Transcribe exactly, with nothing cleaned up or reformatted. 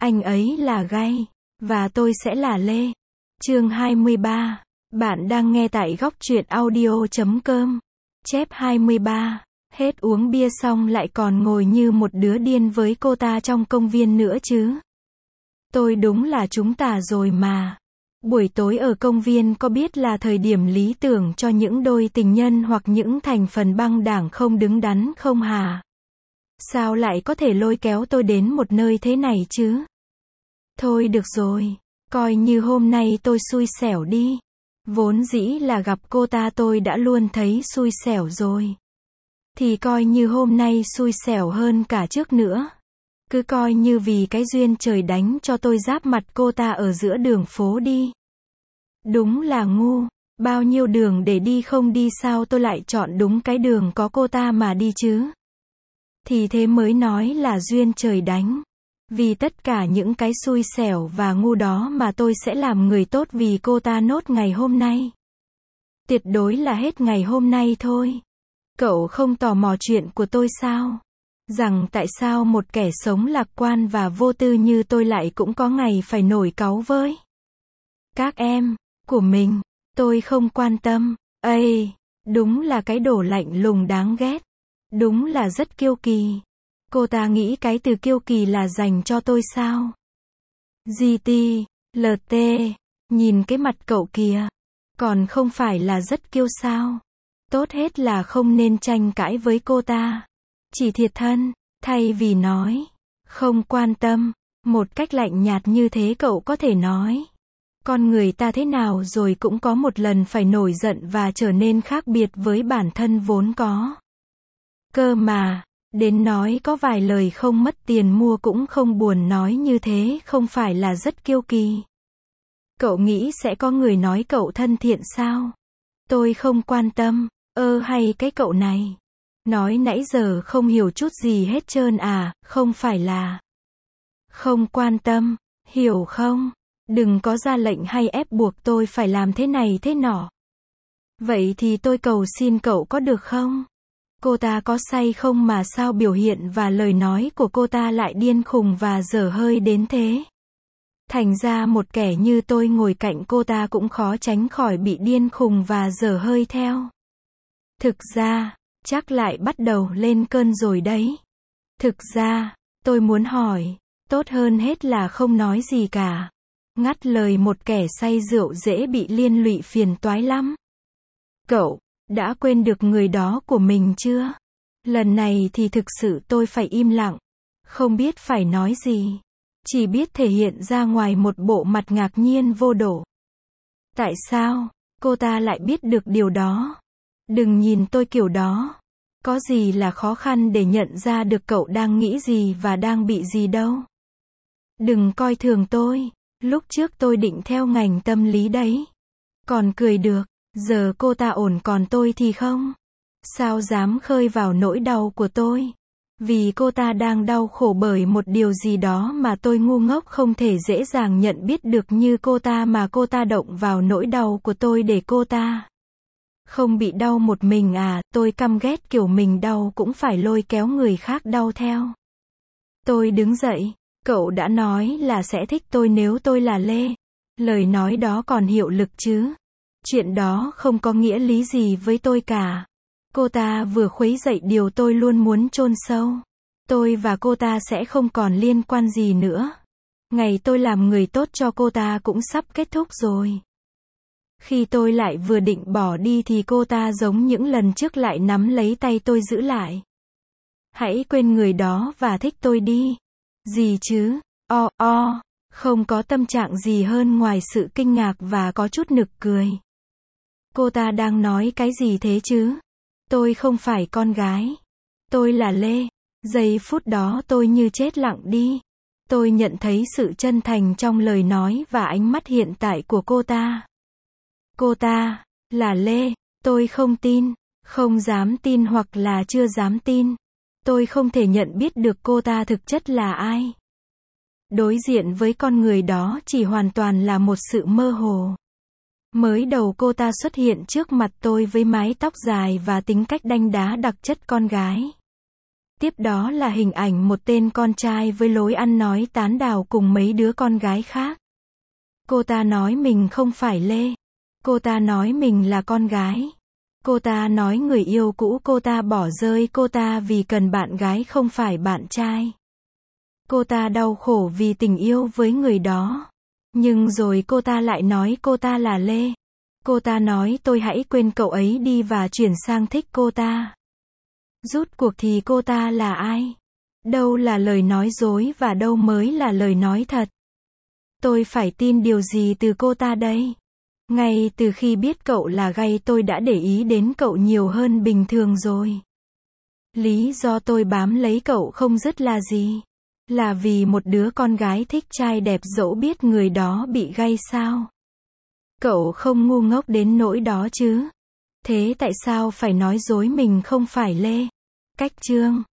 Anh ấy là Gay, và tôi sẽ là Lê. Chương hai mươi ba. Bạn đang nghe tại góc truyện audio chấm com. Chép hai mươi ba. Hết uống bia xong lại còn ngồi như một đứa điên với cô ta trong công viên nữa chứ. Tôi đúng là chúng ta rồi mà. Buổi tối ở công viên có biết là thời điểm lý tưởng cho những đôi tình nhân hoặc những thành phần băng đảng không đứng đắn không hả? Sao lại có thể lôi kéo tôi đến một nơi thế này chứ? Thôi được rồi, coi như hôm nay tôi xui xẻo đi. Vốn dĩ là gặp cô ta tôi đã luôn thấy xui xẻo rồi. Thì coi như hôm nay xui xẻo hơn cả trước nữa. Cứ coi như vì cái duyên trời đánh cho tôi giáp mặt cô ta ở giữa đường phố đi. Đúng là ngu, bao nhiêu đường để đi không đi sao tôi lại chọn đúng cái đường có cô ta mà đi chứ? Thì thế mới nói là duyên trời đánh. Vì tất cả những cái xui xẻo và ngu đó mà tôi sẽ làm người tốt vì cô ta nốt ngày hôm nay. Tuyệt đối là hết ngày hôm nay thôi. Cậu không tò mò chuyện của tôi sao? Rằng tại sao một kẻ sống lạc quan và vô tư như tôi lại cũng có ngày phải nổi cáu với các em của mình? Tôi không quan tâm. Ây, đúng là cái đồ lạnh lùng đáng ghét. Đúng là rất kiêu kỳ. Cô ta nghĩ cái từ kiêu kỳ là dành cho tôi sao? giê tê, lờ tê, nhìn cái mặt cậu kìa. Còn không phải là rất kiêu sao? Tốt hết là không nên tranh cãi với cô ta. Chỉ thiệt thân, thay vì nói, không quan tâm, một cách lạnh nhạt như thế cậu có thể nói. Con người ta thế nào rồi cũng có một lần phải nổi giận và trở nên khác biệt với bản thân vốn có. Cơ mà, đến nói có vài lời không mất tiền mua cũng không buồn nói như thế không phải là rất kiêu kỳ. Cậu nghĩ sẽ có người nói cậu thân thiện sao? Tôi không quan tâm. Ơ hay cái cậu này. Nói nãy giờ không hiểu chút gì hết trơn à, không phải là không quan tâm, hiểu không? Đừng có ra lệnh hay ép buộc tôi phải làm thế này thế nọ. Vậy thì tôi cầu xin cậu có được không? Cô ta có say không mà sao biểu hiện và lời nói của cô ta lại điên khùng và dở hơi đến thế? Thành ra một kẻ như tôi ngồi cạnh cô ta cũng khó tránh khỏi bị điên khùng và dở hơi theo. Thực ra, chắc lại bắt đầu lên cơn rồi đấy. Thực ra, tôi muốn hỏi, tốt hơn hết là không nói gì cả. Ngắt lời một kẻ say rượu dễ bị liên lụy phiền toái lắm. Cậu đã quên được người đó của mình chưa? Lần này thì thực sự tôi phải im lặng. Không biết phải nói gì. Chỉ biết thể hiện ra ngoài một bộ mặt ngạc nhiên vô độ. Tại sao cô ta lại biết được điều đó? Đừng nhìn tôi kiểu đó. Có gì là khó khăn để nhận ra được cậu đang nghĩ gì và đang bị gì đâu. Đừng coi thường tôi. Lúc trước tôi định theo ngành tâm lý đấy. Còn cười được. Giờ cô ta ổn còn tôi thì không. Sao dám khơi vào nỗi đau của tôi? Vì cô ta đang đau khổ bởi một điều gì đó mà tôi ngu ngốc không thể dễ dàng nhận biết được như cô ta mà cô ta động vào nỗi đau của tôi để cô ta không bị đau một mình à, tôi căm ghét kiểu mình đau cũng phải lôi kéo người khác đau theo. Tôi đứng dậy, cậu đã nói là sẽ thích tôi nếu tôi là Lê. Lời nói đó còn hiệu lực chứ? Chuyện đó không có nghĩa lý gì với tôi cả. Cô ta vừa khuấy dậy điều tôi luôn muốn chôn sâu. Tôi và cô ta sẽ không còn liên quan gì nữa. Ngày tôi làm người tốt cho cô ta cũng sắp kết thúc rồi. Khi tôi lại vừa định bỏ đi thì cô ta giống những lần trước lại nắm lấy tay tôi giữ lại. Hãy quên người đó và thích tôi đi. Gì chứ? O o, không có tâm trạng gì hơn ngoài sự kinh ngạc và có chút nực cười. Cô ta đang nói cái gì thế chứ? Tôi không phải con gái. Tôi là Lê. Giây phút đó tôi như chết lặng đi. Tôi nhận thấy sự chân thành trong lời nói và ánh mắt hiện tại của cô ta. Cô ta là Lê. Tôi không tin, không dám tin hoặc là chưa dám tin. Tôi không thể nhận biết được cô ta thực chất là ai. Đối diện với con người đó chỉ hoàn toàn là một sự mơ hồ. Mới đầu cô ta xuất hiện trước mặt tôi với mái tóc dài và tính cách đanh đá đặc chất con gái. Tiếp đó là hình ảnh một tên con trai với lối ăn nói tán đào cùng mấy đứa con gái khác. Cô ta nói mình không phải Lê. Cô ta nói mình là con gái. Cô ta nói người yêu cũ cô ta bỏ rơi cô ta vì cần bạn gái không phải bạn trai. Cô ta đau khổ vì tình yêu với người đó. Nhưng rồi cô ta lại nói cô ta là Lê. Cô ta nói tôi hãy quên cậu ấy đi và chuyển sang thích cô ta. Rút cuộc thì cô ta là ai? Đâu là lời nói dối và đâu mới là lời nói thật? Tôi phải tin điều gì từ cô ta đây? Ngay từ khi biết cậu là gay tôi đã để ý đến cậu nhiều hơn bình thường rồi. Lý do tôi bám lấy cậu không dứt là gì? Là vì một đứa con gái thích trai đẹp dẫu biết người đó bị gay sao? Cậu không ngu ngốc đến nỗi đó chứ? Thế tại sao phải nói dối mình không phải Lê? Cách chương